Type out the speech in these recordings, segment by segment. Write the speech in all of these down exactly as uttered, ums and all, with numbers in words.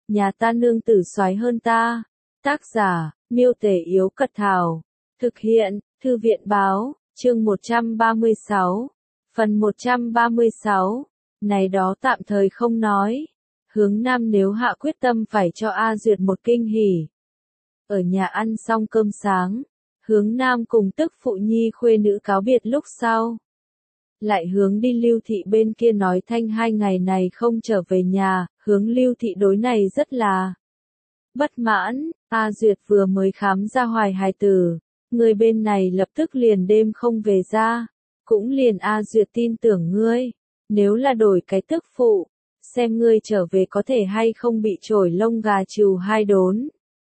nhà ta nương tử soái hơn ta. Tác giả, Miêu Tể Yếu Cật Thảo. Thực hiện, Thư viện Báo, chương một trăm ba mươi sáu. Phần một trăm ba mươi sáu. Này đó tạm thời không nói. Hướng Nam nếu hạ quyết tâm phải cho A Duyệt một kinh hỉ. Ở nhà ăn xong cơm sáng, Hướng Nam cùng tức phụ nhi khuê nữ cáo biệt lúc sau. Lại hướng đi Lưu Thị bên kia nói thanh hai ngày này không trở về nhà, hướng Lưu Thị đối này rất là bất mãn. A Duyệt vừa mới khám ra hoài hài tử, người bên này lập tức liền đêm không về ra, cũng liền A Duyệt tin tưởng ngươi, nếu là đổi cái tức phụ, xem ngươi trở về có thể hay không bị chổi lông gà trừ hai đốn.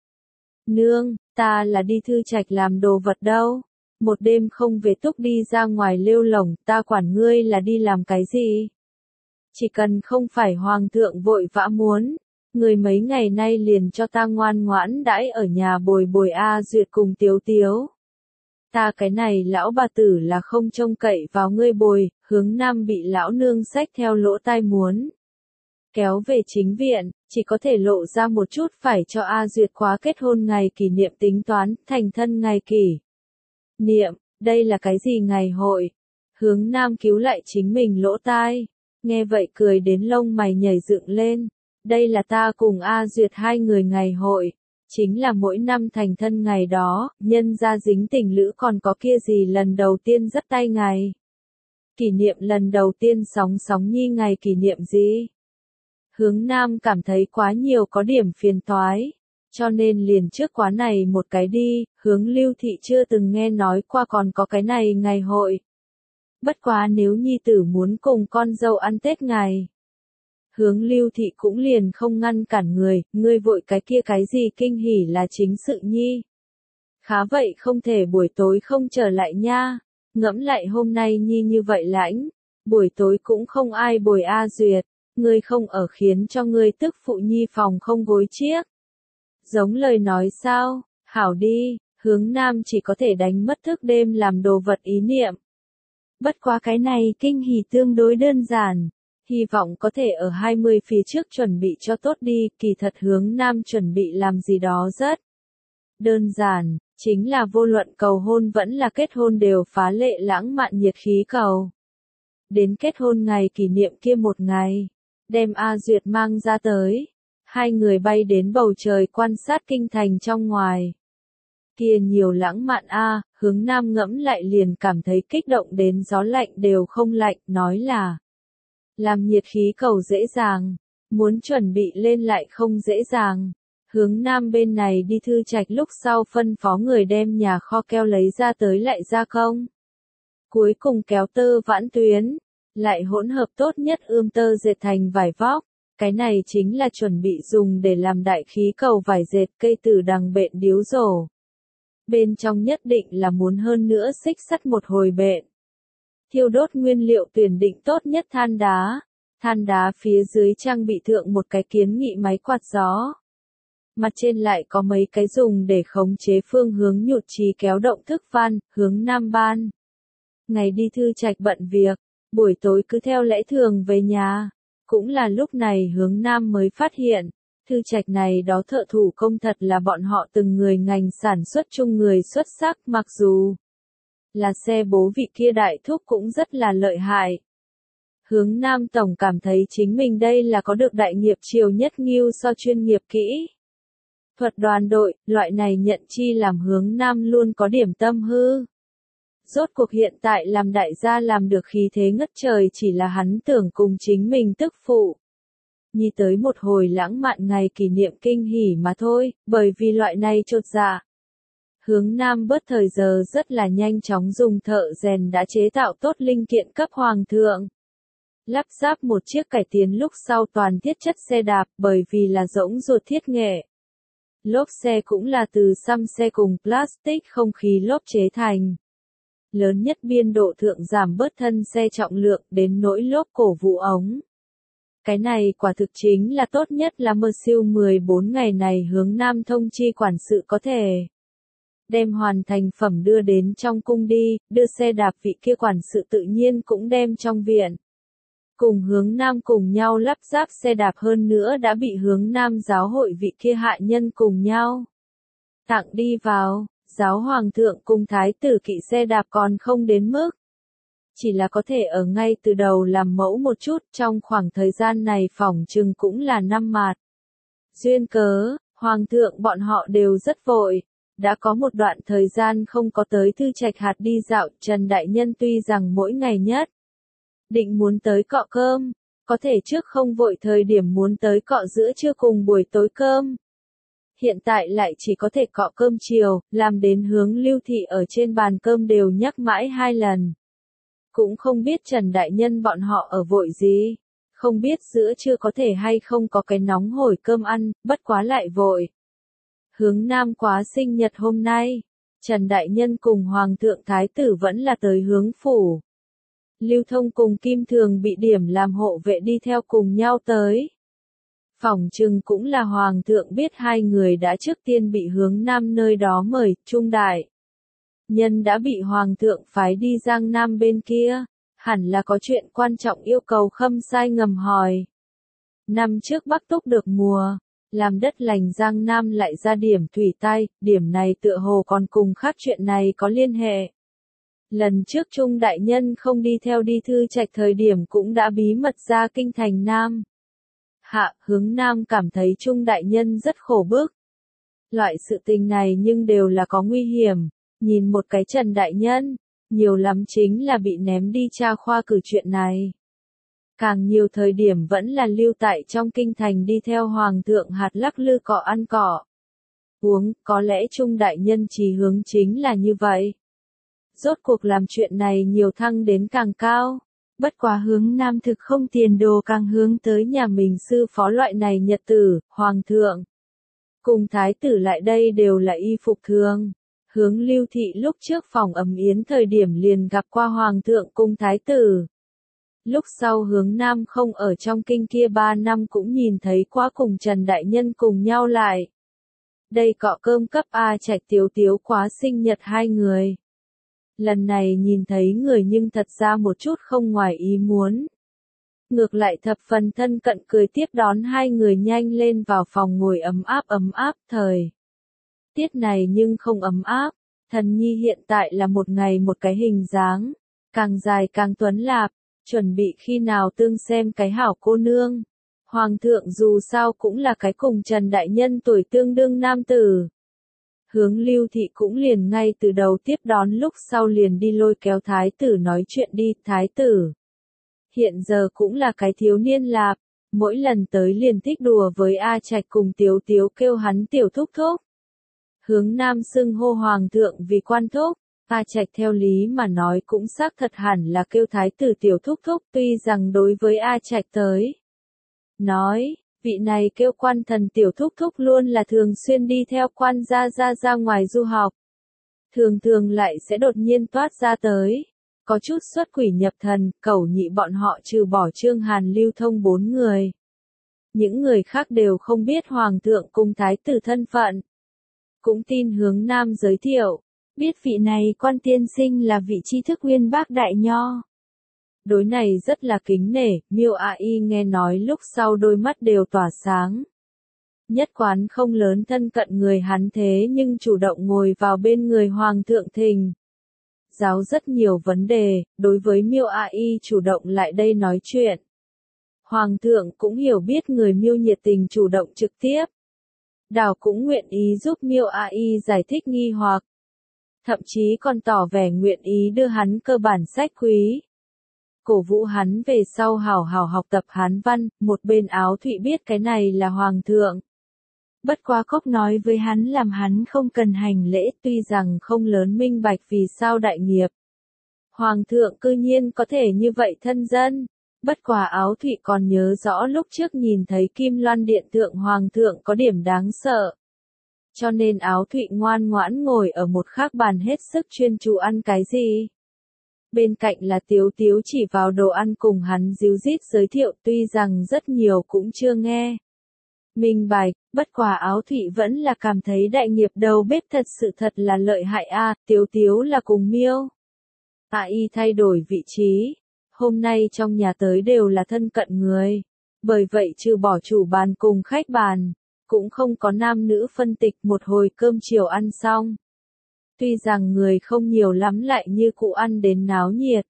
Nương, ta là đi thư trạch làm đồ vật đâu, một đêm không về túc đi ra ngoài lêu lổng, ta quản ngươi là đi làm cái gì? Chỉ cần không phải hoàng thượng vội vã muốn, người mấy ngày nay liền cho ta ngoan ngoãn đãi ở nhà bồi bồi A Duyệt cùng Tiếu Tiếu. Ta cái này lão bà tử là không trông cậy vào ngươi bồi, Hướng Nam bị lão nương xách theo lỗ tai muốn kéo về chính viện, chỉ có thể lộ ra một chút phải cho A Duyệt khóa kết hôn ngày kỷ niệm tính toán, thành thân ngày kỷ niệm, đây là cái gì ngày hội? Hướng Nam cứu lại chính mình lỗ tai, nghe vậy cười đến lông mày nhảy dựng lên, đây là ta cùng A Duyệt hai người ngày hội, chính là mỗi năm thành thân ngày đó, nhân gia dính tình lữ còn có kia gì lần đầu tiên dắt tay ngày. Kỷ niệm lần đầu tiên sóng sóng nhi ngày kỷ niệm gì? Hướng Nam cảm thấy quá nhiều có điểm phiền toái, cho nên liền trước quá này một cái đi, hướng Lưu Thị chưa từng nghe nói qua còn có cái này ngày hội. Bất quá nếu nhi tử muốn cùng con dâu ăn Tết ngày. Hướng Lưu Thị cũng liền không ngăn cản người, ngươi vội cái kia cái gì kinh hỉ là chính sự nhi. Khá vậy không thể buổi tối không trở lại nha, ngẫm lại hôm nay nhi như vậy lãnh, buổi tối cũng không ai bồi A Duyệt, ngươi không ở khiến cho ngươi tức phụ nhi phòng không gối chiếc. Giống lời nói sao, hảo đi, Hướng Nam chỉ có thể đánh mất thức đêm làm đồ vật ý niệm. Bất quá cái này kinh hỉ tương đối đơn giản, hy vọng có thể ở hai mươi phía trước chuẩn bị cho tốt đi, kỳ thật Hướng Nam chuẩn bị làm gì đó rất đơn giản, chính là vô luận cầu hôn vẫn là kết hôn đều phá lệ lãng mạn nhiệt khí cầu. Đến kết hôn ngày kỷ niệm kia một ngày, đem A Duyệt mang ra tới. Hai người bay đến bầu trời quan sát kinh thành trong ngoài. Kia nhiều lãng mạn a, Hướng Nam ngẫm lại liền cảm thấy kích động đến gió lạnh đều không lạnh, nói là làm nhiệt khí cầu dễ dàng, muốn chuẩn bị lên lại không dễ dàng. Hướng Nam bên này đi thư trạch lúc sau phân phó người đem nhà kho keo lấy ra tới lại gia công. Cuối cùng kéo tơ vãn tuyến, lại hỗn hợp tốt nhất ươm tơ dệt thành vải vóc. Cái này chính là chuẩn bị dùng để làm đại khí cầu vải dệt cây tử đằng bện điếu rổ. Bên trong nhất định là muốn hơn nữa xích sắt một hồi bện. Thiêu đốt nguyên liệu tuyển định tốt nhất than đá. Than đá phía dưới trang bị thượng một cái kiến nghị máy quạt gió. Mặt trên lại có mấy cái dùng để khống chế phương hướng nhụt chí kéo động thức van, hướng Nam ban. Ngày đi thư trạch bận việc, buổi tối cứ theo lẽ thường về nhà. Cũng là lúc này Hướng Nam mới phát hiện, thư trạch này đó thợ thủ công thật là bọn họ từng người ngành sản xuất chung người xuất sắc, mặc dù là xe bố vị kia đại thúc cũng rất là lợi hại. Hướng Nam tổng cảm thấy chính mình đây là có được đại nghiệp triều nhất nghiêu so chuyên nghiệp kỹ thuật đoàn đội, loại này nhận chi làm Hướng Nam luôn có điểm tâm hư. Rốt cuộc hiện tại làm đại gia làm được khí thế ngất trời chỉ là hắn tưởng cùng chính mình tức phụ. Nhi tới một hồi lãng mạn ngày kỷ niệm kinh hỉ mà thôi, bởi vì loại này chột dạ. Hướng Nam bớt thời giờ rất là nhanh chóng dùng thợ rèn đã chế tạo tốt linh kiện cấp hoàng thượng. Lắp ráp một chiếc cải tiến lúc sau toàn thiết chất xe đạp bởi vì là rỗng ruột thiết nghệ. Lốp xe cũng là từ xăm xe cùng plastic không khí lốp chế thành. Lớn nhất biên độ thượng giảm bớt thân xe trọng lượng đến nỗi lốp cổ vũ ống. Cái này quả thực chính là tốt nhất là mơ siêu mười bốn ngày này Hướng Nam thông chi quản sự có thể đem hoàn thành phẩm đưa đến trong cung đi, đưa xe đạp vị kia quản sự tự nhiên cũng đem trong viện. cùng hướng nam cùng nhau lắp ráp xe đạp, hơn nữa đã bị hướng nam giáo hội vị kia hại nhân cùng nhau tặng đi vào. Giáo hoàng thượng cùng thái tử kỵ xe đạp còn không đến mức, chỉ là có thể ở ngay từ đầu làm mẫu một chút, trong khoảng thời gian này phỏng chừng cũng là năm mạt. Duyên cớ, hoàng thượng bọn họ đều rất vội, đã có một đoạn thời gian không có tới Thư Trạch Hạt đi dạo. Trần Đại Nhân tuy rằng mỗi ngày nhất định muốn tới cọ cơm, có thể trước không vội thời điểm muốn tới cọ giữa trưa cùng buổi tối cơm. Hiện tại lại chỉ có thể cọ cơm chiều, làm đến hướng Lưu Thị ở trên bàn cơm đều nhắc mãi hai lần. Cũng không biết Trần Đại Nhân bọn họ ở vội gì, không biết giữa trưa có thể hay không có cái nóng hổi cơm ăn, bất quá lại vội. Hướng Nam quá sinh nhật hôm nay, Trần Đại Nhân cùng Hoàng thượng Thái tử vẫn là tới hướng phủ. Lưu Thông cùng Kim Thường bị điểm làm hộ vệ đi theo cùng nhau tới. Phỏng chừng cũng là Hoàng thượng biết hai người đã trước tiên bị hướng Nam nơi đó mời. Trung Đại Nhân đã bị Hoàng thượng phái đi Giang Nam bên kia, hẳn là có chuyện quan trọng yêu cầu Khâm Sai ngầm hỏi. Năm trước Bắc Túc được mùa, làm đất lành Giang Nam lại ra điểm thủy tai, điểm này tựa hồ còn cùng khác chuyện này có liên hệ. Lần trước Trung Đại Nhân không đi theo đi Thư Trạch thời điểm cũng đã bí mật ra kinh thành Nam. Hạ, hướng Nam cảm thấy Trung Đại Nhân rất khổ bức. Loại sự tình này nhưng đều là có nguy hiểm, nhìn một cái Trần Đại Nhân, nhiều lắm chính là bị ném đi tra khoa cử chuyện này. Càng nhiều thời điểm vẫn là lưu tại trong kinh thành đi theo Hoàng thượng hạt lắc lư cọ ăn cỏ uống, có lẽ Trung Đại Nhân chí hướng chính là như vậy. Rốt cuộc làm chuyện này nhiều thăng đến càng cao, bất quá hướng Nam thực không tiền đồ càng hướng tới nhà mình sư phó loại này nhật tử. Hoàng thượng cùng thái tử lại đây đều là y phục thường. Hướng Lưu Thị lúc trước phòng ấm yến thời điểm liền gặp qua Hoàng thượng cùng thái tử. Lúc sau hướng Nam không ở trong kinh kia ba năm cũng nhìn thấy qua cùng Trần Đại Nhân cùng nhau lại. Đây cọ cơm cấp A Trạch Tiếu Tiếu quá sinh nhật hai người. Lần này nhìn thấy người nhưng thật ra một chút không ngoài ý muốn. Ngược lại thập phần thân cận cười tiếp đón hai người nhanh lên vào phòng ngồi ấm áp ấm áp. Thời tiết này nhưng không ấm áp, thần nhi hiện tại là một ngày một cái hình dáng, càng dài càng tuấn lạp, chuẩn bị khi nào tương xem cái hảo cô nương. Hoàng thượng dù sao cũng là cái cùng Trần Đại Nhân tuổi tương đương nam tử. Hướng Lưu Thị cũng liền ngay từ đầu tiếp đón, lúc sau liền đi lôi kéo thái tử nói chuyện đi. Thái tử hiện giờ cũng là cái thiếu niên lạp, mỗi lần tới liền thích đùa với A Trạch cùng Tiếu Tiếu, kêu hắn tiểu thúc thúc. Hướng Nam xưng hô Hoàng thượng vì quan thúc, A Trạch theo lý mà nói cũng xác thật hẳn là kêu thái tử tiểu thúc thúc, tuy rằng đối với A Trạch tới nói, vị này kêu quan thần tiểu thúc thúc luôn là thường xuyên đi theo quan gia ra ra ngoài du học. Thường thường lại sẽ đột nhiên toát ra tới, có chút xuất quỷ nhập thần. Cẩu nhị bọn họ trừ bỏ Trương Hàn Lưu Thông bốn người, những người khác đều không biết Hoàng thượng cùng thái tử thân phận. Cũng tin hướng Nam giới thiệu, biết vị này quan tiên sinh là vị tri thức uyên bác đại nho. Đối này rất là kính nể. Miêu A Y nghe nói lúc sau đôi mắt đều tỏa sáng. Nhất quán không lớn thân cận người hắn thế nhưng chủ động ngồi vào bên người Hoàng thượng thình giáo rất nhiều vấn đề. Đối với Miêu A Y chủ động lại đây nói chuyện, Hoàng thượng cũng hiểu biết người Miêu nhiệt tình chủ động trực tiếp, đảo cũng nguyện ý giúp Miêu A Y giải thích nghi hoặc, thậm chí còn tỏ vẻ nguyện ý đưa hắn cơ bản sách quý, cổ vũ hắn về sau hảo hảo học tập Hán văn. Một bên Áo Thụy biết cái này là Hoàng thượng, bất quá cốc nói với hắn làm hắn không cần hành lễ, tuy rằng không lớn minh bạch vì sao đại nghiệp Hoàng thượng cư nhiên có thể như vậy thân dân. Bất quá Áo Thụy còn nhớ rõ lúc trước nhìn thấy Kim Loan Điện thượng Hoàng thượng có điểm đáng sợ, cho nên Áo Thụy ngoan ngoãn ngồi ở một khác bàn hết sức chuyên chú ăn cái gì. Bên cạnh là Tiếu Tiếu chỉ vào đồ ăn cùng hắn díu dít giới thiệu, tuy rằng rất nhiều cũng chưa nghe minh bạch, bất quá Áo Thụy vẫn là cảm thấy đại nghiệp đầu bếp thật sự thật là lợi hại a. À, Tiếu Tiếu là cùng Miêu A Y thay đổi vị trí, Hôm nay trong nhà tới đều là thân cận người. Bởi vậy trừ bỏ chủ bàn cùng khách bàn, cũng không có nam nữ phân tịch, một hồi cơm chiều ăn xong. Tuy rằng người không nhiều lắm lại như cụ ăn đến náo nhiệt.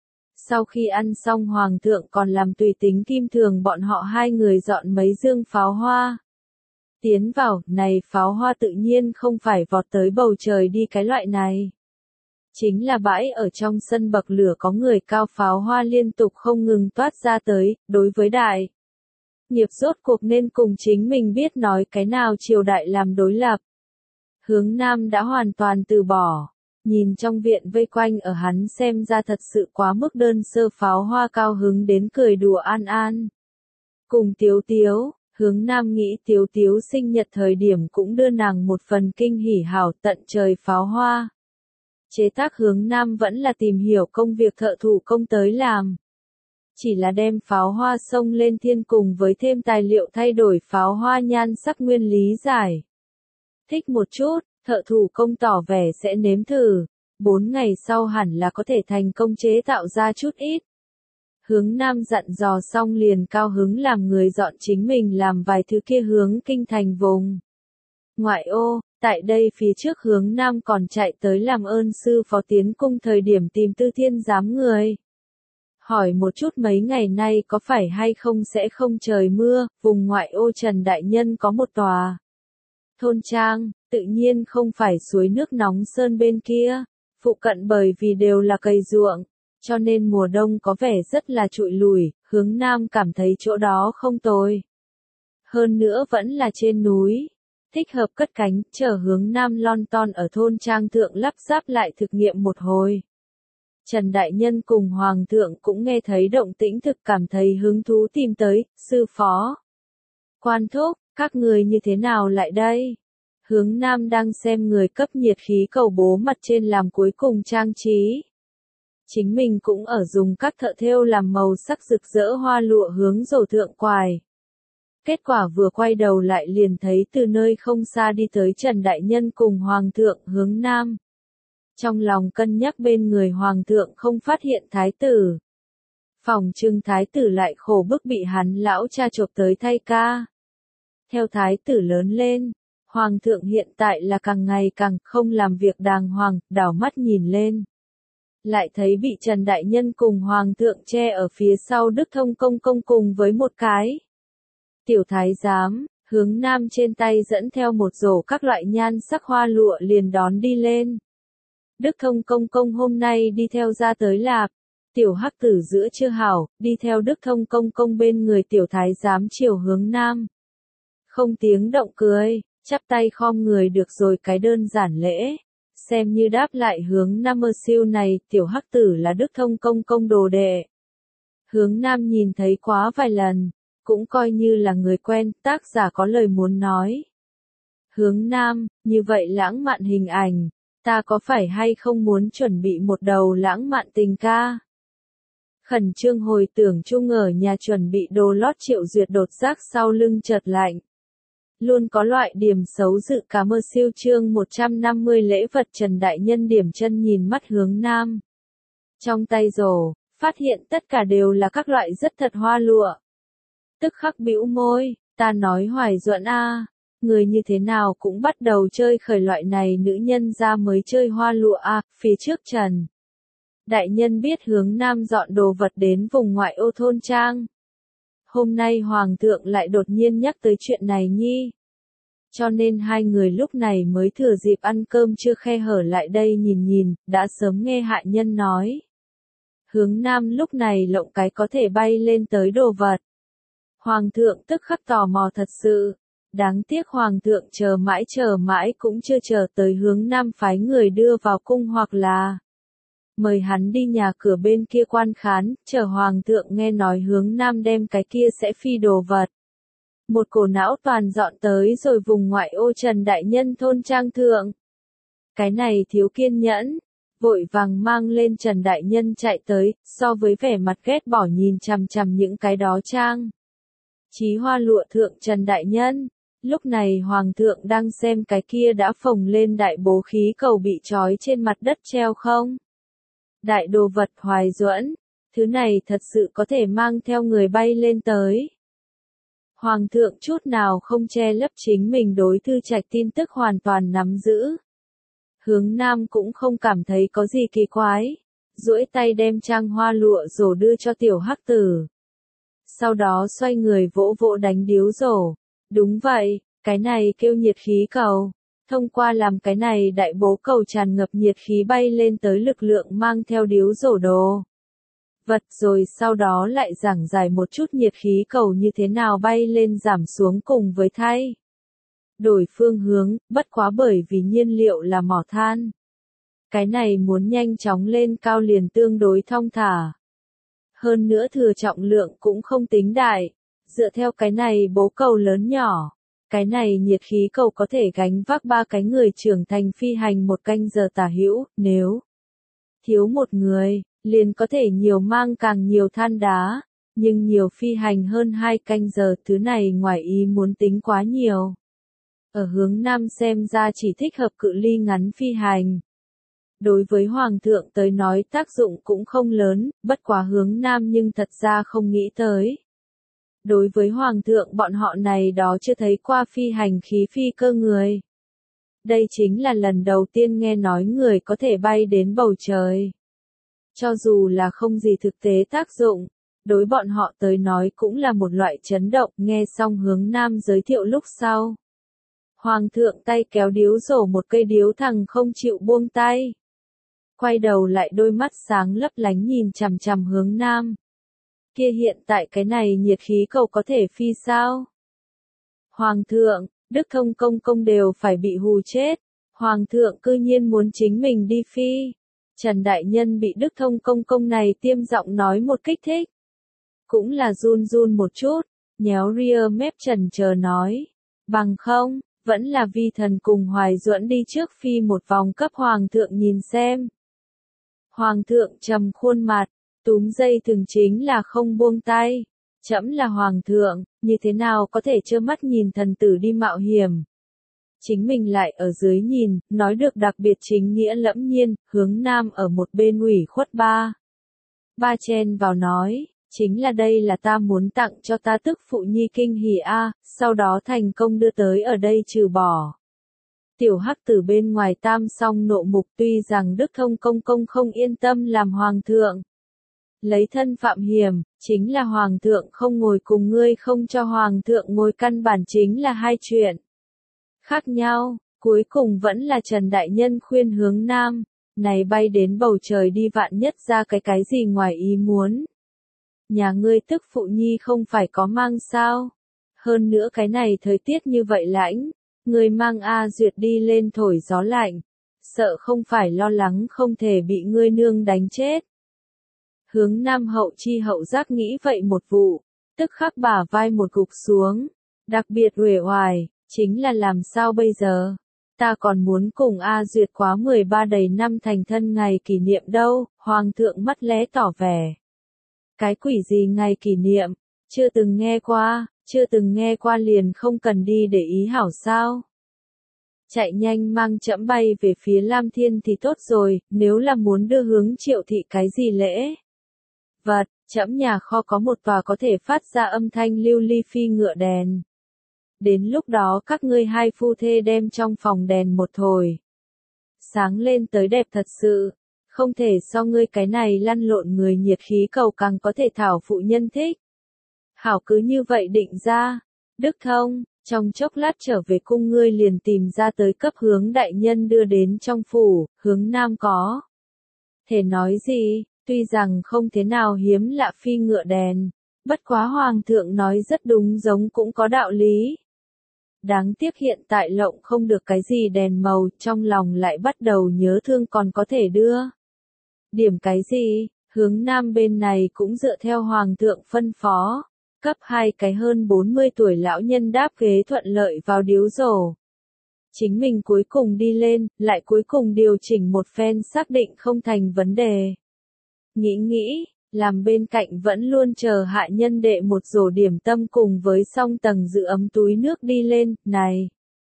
Sau khi ăn xong hoàng thượng còn làm tùy tính Kim Thường bọn họ hai người dọn mấy dương pháo hoa. Tiến vào, này pháo hoa tự nhiên không phải vọt tới bầu trời đi cái loại này. Chính là bãi ở trong sân bậc lửa có người cao pháo hoa liên tục không ngừng toát ra tới, đối với đại. Nghiệp rốt cuộc nên cùng chính mình biết nói cái nào triều đại làm đối lập. Hướng Nam đã hoàn toàn từ bỏ. Nhìn trong viện vây quanh ở hắn xem ra thật sự quá mức đơn sơ, pháo hoa cao hứng đến cười đùa an an. Cùng Tiếu Tiếu, Hướng Nam nghĩ Tiếu Tiếu sinh nhật thời điểm cũng đưa nàng một phần kinh hỉ hảo tận trời pháo hoa. Chế tác Hướng Nam vẫn là tìm hiểu công việc thợ thủ công tới làm. Chỉ là đem pháo hoa xông lên thiên cùng với thêm tài liệu thay đổi pháo hoa nhan sắc nguyên lý giải. Thích một chút, thợ thủ công tỏ vẻ sẽ nếm thử, bốn ngày sau hẳn là có thể thành công chế tạo ra chút ít. Hướng Nam dặn dò xong liền cao hứng làm người dọn chính mình làm vài thứ kia hướng kinh thành vùng. Ngoại ô, tại đây phía trước Hướng Nam còn chạy tới làm ơn sư phó tiến cung thời điểm tìm Tư Thiên giám người. Hỏi một chút mấy ngày nay có phải hay không sẽ không trời mưa, vùng ngoại ô Trần Đại Nhân có một tòa thôn trang, tự nhiên không phải suối nước nóng sơn bên kia, phụ cận bởi vì đều là cây ruộng, cho nên mùa đông có vẻ rất là trụi lùi, Hướng Nam cảm thấy chỗ đó không tồi. Hơn nữa vẫn là trên núi, thích hợp cất cánh, chờ Hướng Nam lon ton ở thôn trang thượng lắp ráp lại thực nghiệm một hồi. Trần Đại Nhân cùng Hoàng thượng cũng nghe thấy động tĩnh thực cảm thấy hứng thú tìm tới, sư phó. Quan thúc, các người như thế nào lại đây? Hướng Nam đang xem người cấp nhiệt khí cầu bố mặt trên làm cuối cùng trang trí. Chính mình cũng ở dùng các thợ thêu làm màu sắc rực rỡ hoa lụa hướng rổ thượng quài. Kết quả vừa quay đầu lại liền thấy từ nơi không xa đi tới Trần Đại Nhân cùng Hoàng thượng Hướng Nam. Trong lòng cân nhắc bên người Hoàng thượng không phát hiện thái tử. Phòng trưng thái tử lại khổ bức bị hắn lão cha chộp tới thay ca. Theo thái tử lớn lên, Hoàng thượng hiện tại là càng ngày càng không làm việc đàng hoàng, đảo mắt nhìn lên. Lại thấy bị Trần Đại Nhân cùng Hoàng thượng che ở phía sau Đức Thông Công Công cùng với một cái. Tiểu thái giám, Hướng Nam trên tay dẫn theo một rổ các loại nhan sắc hoa lụa liền đón đi lên. Đức Thông Công Công hôm nay đi theo ra tới lạp. Tiểu hắc tử giữa chưa hảo, đi theo Đức Thông Công Công bên người tiểu thái giám chiều Hướng Nam. Không tiếng động cười, chắp tay khom người được rồi cái đơn giản lễ. Xem như đáp lại Hướng Nam mơ siêu này, tiểu hắc tử là Đức Thông Công Công đồ đệ. Hướng Nam nhìn thấy quá vài lần, cũng coi như là người quen, tác giả có lời muốn nói. Hướng Nam, như vậy lãng mạn hình ảnh, ta có phải hay không muốn chuẩn bị một đầu lãng mạn tình ca? Khẩn trương hồi tưởng chung ở nhà chuẩn bị đồ lót Triệu Duyệt đột giác sau lưng chợt lạnh. Luôn có loại điểm xấu dự cả mơ siêu chương một trăm năm mươi lễ vật Trần Đại Nhân điểm chân nhìn mắt Hướng Nam. Trong tay rổ, phát hiện tất cả đều là các loại rất thật hoa lụa. Tức khắc bĩu môi, ta nói Hoài Duẫn a, người như thế nào cũng bắt đầu chơi khởi loại này nữ nhân ra mới chơi hoa lụa a, phía trước Trần Đại Nhân biết Hướng Nam dọn đồ vật đến vùng ngoại ô thôn trang. Hôm nay Hoàng thượng lại đột nhiên nhắc tới chuyện này nhi. Cho nên hai người lúc này mới thừa dịp ăn cơm chưa khe hở lại đây nhìn nhìn, đã sớm nghe hạ nhân nói. Hướng Nam lúc này lộng cái có thể bay lên tới đồ vật. Hoàng thượng tức khắc tò mò thật sự. Đáng tiếc Hoàng thượng chờ mãi chờ mãi cũng chưa chờ tới Hướng Nam phái người đưa vào cung hoặc là mời hắn đi nhà cửa bên kia quan khán, chờ Hoàng thượng nghe nói Hướng Nam đem cái kia sẽ phi đồ vật. Một cổ não toàn dọn tới rồi vùng ngoại ô Trần Đại Nhân thôn trang thượng. Cái này thiếu kiên nhẫn, vội vàng mang lên Trần Đại Nhân chạy tới, so với vẻ mặt ghét bỏ nhìn chằm chằm những cái đó trang. Chí hoa lụa thượng Trần Đại Nhân, lúc này Hoàng thượng đang xem cái kia đã phồng lên đại bố khí cầu bị trói trên mặt đất treo không. Đại đồ vật Hoài Duẫn, Thứ này thật sự có thể mang theo người bay lên tới. Hoàng thượng chút nào không che lấp chính mình đối Thư Trạch tin tức hoàn toàn nắm giữ. Hướng Nam cũng không cảm thấy có gì kỳ quái, duỗi tay đem trang hoa lụa rổ đưa cho tiểu hắc tử. Sau đó xoay người vỗ vỗ đánh điếu rổ. Đúng vậy, cái này kêu nhiệt khí cầu. Thông qua làm cái này đại bố cầu tràn ngập nhiệt khí bay lên tới lực lượng mang theo điếu rổ đồ vật, rồi sau đó lại giảng giải một chút nhiệt khí cầu như thế nào bay lên giảm xuống cùng với thay đổi phương hướng, bất quá bởi vì nhiên liệu là mỏ than. Cái này muốn nhanh chóng lên cao liền tương đối thong thả. Hơn nữa thừa trọng lượng cũng không tính đại. Dựa theo cái này bố cầu lớn nhỏ, cái này nhiệt khí cầu có thể gánh vác ba cái người trưởng thành phi hành một canh giờ tả hữu, nếu thiếu một người, liền có thể nhiều mang càng nhiều than đá, nhưng nhiều phi hành hơn hai canh giờ, thứ này ngoài ý muốn tính quá nhiều. Ở hướng Nam xem ra chỉ thích hợp cự ly ngắn phi hành. Đối với Hoàng thượng tới nói tác dụng cũng không lớn, bất quá hướng Nam nhưng thật ra không nghĩ tới. Đối với Hoàng thượng bọn họ này đó chưa thấy qua phi hành khí phi cơ người. Đây chính là lần đầu tiên nghe nói người có thể bay đến bầu trời. Cho dù là không gì thực tế tác dụng, đối bọn họ tới nói cũng là một loại chấn động. Nghe xong hướng Nam giới thiệu lúc sau. Hoàng thượng tay kéo điếu rổ một cây điếu thẳng không chịu buông tay. Quay đầu lại đôi mắt sáng lấp lánh nhìn chằm chằm hướng Nam. Kia hiện tại cái này nhiệt khí cầu có thể phi sao? Hoàng thượng, Đức Thông công công đều phải bị hù chết. Hoàng thượng cư nhiên muốn chính mình đi phi. Trần Đại Nhân bị Đức Thông công công này tiêm giọng nói một kích thích. Cũng là run run một chút, nhéo ria mép trần chờ nói. Bằng không, vẫn là vi thần cùng Hoài Duẫn đi trước phi một vòng cấp Hoàng thượng nhìn xem. Hoàng thượng trầm khuôn mặt, túm dây thừng chính là không buông tay. Trẫm là Hoàng thượng, như thế nào có thể trơ mắt nhìn thần tử đi mạo hiểm. Chính mình lại ở dưới nhìn, nói được đặc biệt chính nghĩa lẫm nhiên, hướng Nam ở một bên ủy khuất ba. Ba chen vào nói, chính là đây là ta muốn tặng cho ta tức phụ nhi kinh hỉ a, sau đó thành công đưa tới ở đây trừ bỏ. Tiểu hắc từ bên ngoài tam song nộ mục, tuy rằng Đức Thông công công không yên tâm làm Hoàng thượng. Lấy thân phạm hiểm, chính là Hoàng thượng không ngồi cùng ngươi không cho Hoàng thượng ngồi căn bản chính là hai chuyện khác nhau. Cuối cùng vẫn là Trần Đại Nhân khuyên hướng Nam, này bay đến bầu trời đi vạn nhất ra cái cái gì ngoài ý muốn. Nhà ngươi tức phụ nhi không phải có mang sao? Hơn nữa cái này thời tiết như vậy lãnh, ngươi mang A Duyệt đi lên thổi gió lạnh, sợ không phải lo lắng không thể bị ngươi nương đánh chết. Hướng Nam hậu chi hậu giác nghĩ vậy một vụ, tức khắc bả vai một gục xuống, đặc biệt uể oải, chính là làm sao bây giờ? Ta còn muốn cùng A Duyệt quá mười ba đầy năm thành thân ngày kỷ niệm đâu. Hoàng thượng mắt lé tỏ vẻ. Cái quỷ gì ngày kỷ niệm, chưa từng nghe qua, chưa từng nghe qua liền không cần đi để ý hảo sao. Chạy nhanh mang trẫm bay về phía Lam Thiên thì tốt rồi, nếu là muốn đưa hướng Triệu thị cái gì lễ. Vật, trẫm nhà kho có một tòa có thể phát ra âm thanh lưu ly phi ngựa đèn. Đến lúc đó các ngươi hai phu thê đem trong phòng đèn một thổi. Sáng lên tới đẹp thật sự, không thể so ngươi cái này lăn lộn người nhiệt khí cầu càng có thể thảo phụ nhân thích. Hảo cứ như vậy định ra, Đức Thông, trong chốc lát trở về cung ngươi liền tìm ra tới cấp hướng đại nhân đưa đến trong phủ, hướng Nam có. Thể nói gì, tuy rằng không thế nào hiếm lạ phi ngựa đèn, bất quá Hoàng thượng nói rất đúng giống cũng có đạo lý. Đáng tiếc hiện tại lộng không được cái gì đèn màu, trong lòng lại bắt đầu nhớ thương còn có thể đưa. Điểm cái gì, hướng Nam bên này cũng dựa theo Hoàng thượng phân phó, cấp hai cái hơn bốn mươi tuổi lão nhân đáp ghế thuận lợi vào điếu rổ. Chính mình cuối cùng đi lên, lại cuối cùng điều chỉnh một phen xác định không thành vấn đề. Nghĩ nghĩ, làm bên cạnh vẫn luôn chờ hạ nhân đệ một rổ điểm tâm cùng với song tầng giữ ấm túi nước đi lên, này.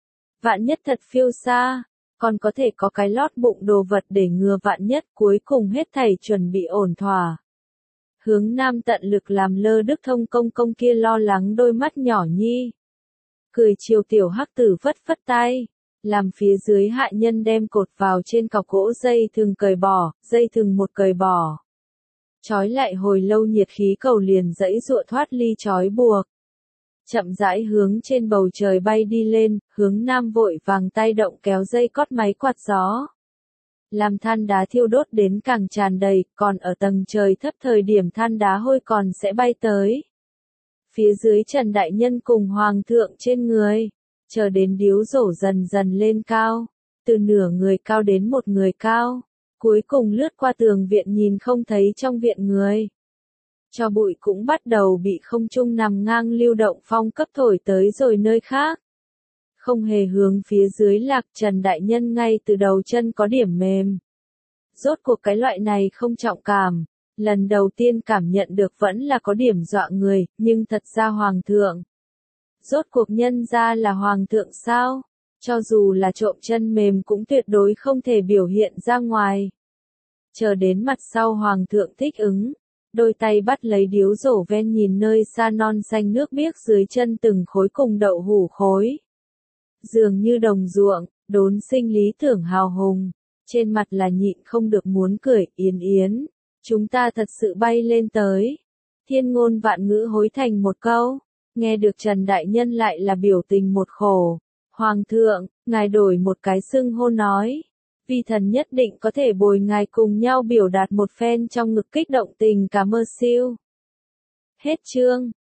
Vạn nhất thật phiêu xa, còn có thể có cái lót bụng đồ vật để ngừa vạn nhất, cuối cùng hết thảy chuẩn bị ổn thỏa. Hướng Nam tận lực làm lơ Đức Thông công công kia lo lắng đôi mắt nhỏ nhi. Cười chiều tiểu hắc tử phất phất tay, làm phía dưới hạ nhân đem cột vào trên cọc gỗ dây thừng cởi bỏ, dây thừng một cởi bỏ. Trói lại hồi lâu nhiệt khí cầu liền dãy dụa thoát ly trói buộc. Chậm rãi hướng trên bầu trời bay đi lên, Hướng Nam vội vàng tay động kéo dây cót máy quạt gió. Làm than đá thiêu đốt đến càng tràn đầy, còn ở tầng trời thấp thời điểm than đá hôi còn sẽ bay tới. Phía dưới Trần Đại Nhân cùng Hoàng thượng trên người, chờ đến điếu rổ dần dần lên cao, từ nửa người cao đến một người cao, cuối cùng lướt qua tường viện nhìn không thấy trong viện người. Cho bụi cũng bắt đầu bị không trung nằm ngang lưu động phong cấp thổi tới rồi nơi khác. Không hề hướng phía dưới lạc, Trần Đại Nhân ngay từ đầu chân có điểm mềm. Rốt cuộc cái loại này không trọng cảm, lần đầu tiên cảm nhận được vẫn là có điểm dọa người, nhưng thật ra Hoàng thượng. Rốt cuộc nhân ra là Hoàng thượng sao? Cho dù là trộm chân mềm cũng tuyệt đối không thể biểu hiện ra ngoài. Chờ đến mặt sau Hoàng thượng thích ứng, đôi tay bắt lấy điếu rổ ven nhìn nơi xa non xanh nước biếc dưới chân từng khối cùng đậu hủ khối. Dường như đồng ruộng, đốn sinh lý tưởng hào hùng, trên mặt là nhịn không được muốn cười, Yến Yến, chúng ta thật sự bay lên tới. Thiên ngôn vạn ngữ hối thành một câu, nghe được Trần Đại Nhân lại là biểu tình một khổ. Hoàng thượng, ngài đổi một cái xưng hô nói, vi thần nhất định có thể bồi ngài cùng nhau biểu đạt một phen trong ngực kích động tình cảm mơ siêu. Hết chương.